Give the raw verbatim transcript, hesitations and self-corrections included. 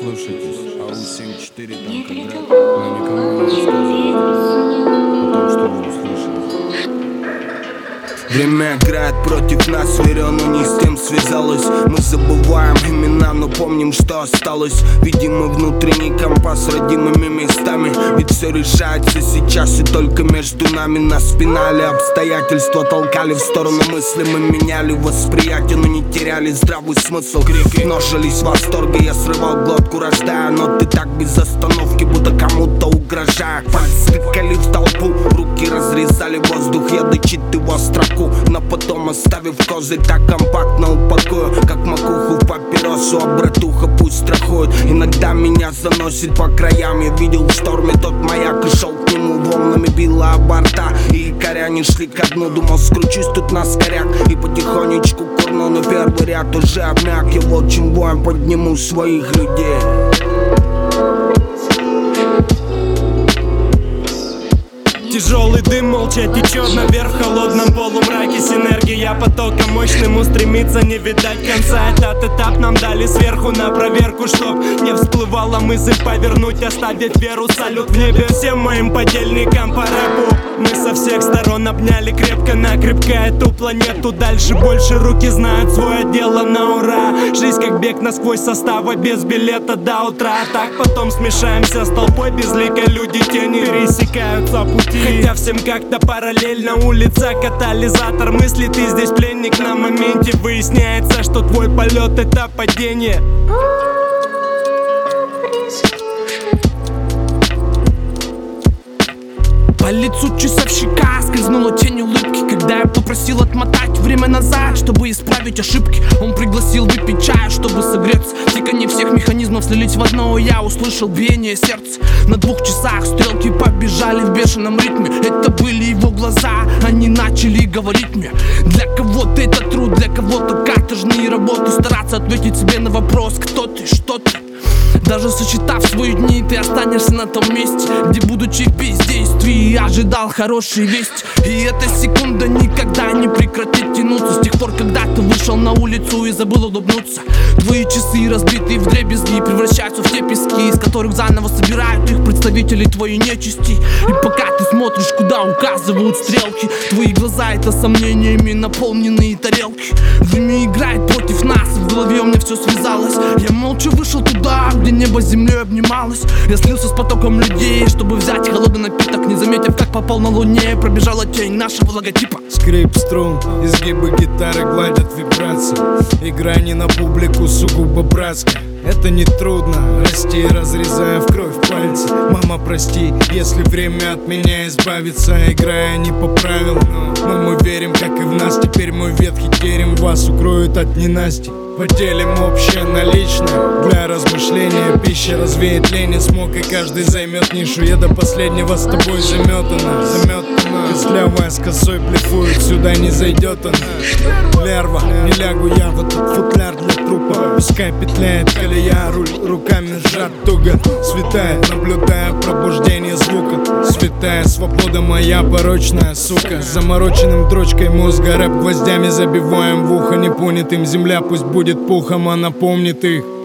Слушайтесь, АУ семьдесят четыре там квадрат, но никому не рассказывайте о том, что вы услышали. Время играет против нас, верю, но не с тем связалось. Мы забываем имена, но помним, что осталось. Видимый внутренний компас с родимыми местами. Ведь все решается сейчас и только между нами. Нас спинали обстоятельства, толкали в сторону мысли. Мы меняли восприятие, но не теряли здравый смысл. Крики множились восторги, я срывал глотку, рождая. Но ты так без остановки, будто кому-то угрожая. Пальцы тыкали в толпу, руки разрезали воздух. Я дочитывал строку, но потом, оставив козырь, так компактно упакую, как макуху в папиросу. А братуха пусть страхует. Иногда меня заносит по краям. Я видел в шторме тот маяк и шел к нему. Волнами била о борта, и якоря не шли ко дну. Думал, скручусь тут на скоряк и потихонечку курну. Но первый ряд уже обмяк. Я волчьим боем подниму своих людей. Тяжелый дым молча течет наверх в холодном полумраке. Синергия потоком мощным устремится, не видать конца. Этот этап нам дали сверху на проверку, чтоб не всплывала мысль повернуть, оставив веру. Салют в небе всем моим подельникам по рэпу. Мы со всех сторон обняли крепко-накрепко эту планету. Дальше больше руки знают свое дело на ура. Жизнь как бег насквозь состава, без билета до утра. Так потом смешаемся с толпой, безликой люди тени пересекаются пути. Хотя всем как-то параллельно, улица катализатор мысли. Ты здесь пленник на моменте. Выясняется, что твой полет — это падение. По лицу часовщика скользнула тень улыбки, когда я попросил отмотать время назад, чтобы исправить ошибки. Он пригласил выпить чаю, чтобы согреться. Тиканье всех механизмов слились в одно, и я услышал биение сердца. На двух часах стрелки побежали в бешеном ритме. Это были его глаза, они начали говорить мне. Для кого-то это труд, для кого-то каторжные работы. Стараться ответить себе на вопрос, кто ты, что ты. Даже сочетав свои дни, ты останешься на том месте, где, будучи в бездействии, ожидал хорошие вести. И эта секунда никогда не прекратит тянуться. С тех пор, когда ты вышел на улицу и забыл улыбнуться. Твои часы, разбитые вдребезги, превращаются в те пески, из которых заново собирают их представители твоей нечисти. И пока ты смотришь, куда указывают стрелки, твои глаза — это сомнениями наполненные тарелки. Время играет против нас, и в голове у меня все связалось. Я молча вышел туда, где небо с землей обнималось. Я слился с потоком людей, чтобы взять холодный напиток, не заметив, как попал на луне. Пробежала тень нашего логотипа. Скрип струн, изгибы гитары гладят вибрации. Игра не на публику, сугубо братская. Это не трудно, расти, разрезая в кровь пальцы. Мама, прости, если время от меня избавится, играя не по правилам. Но мы верим, как и в нас. Теперь мой ветхий терем вас укроет от ненасти. Поделим общее наличное для размышления. Пища развеет лень и смог, и каждый займет нишу. Я до последнего с тобой заметана, заметана. Костлявая с косой блефует, сюда не зайдет она. Лерва, не лягу я в этот футляр для трупа. Пускай петляет колея, руль руками сжат туго. Светает, наблюдая пробуждение звука. Святая свобода моя, порочная сука. Замороченным дрочкой мозга рэп гвоздями забиваем в ухо непонятым. Земля пусть будет пухом, она помнит их.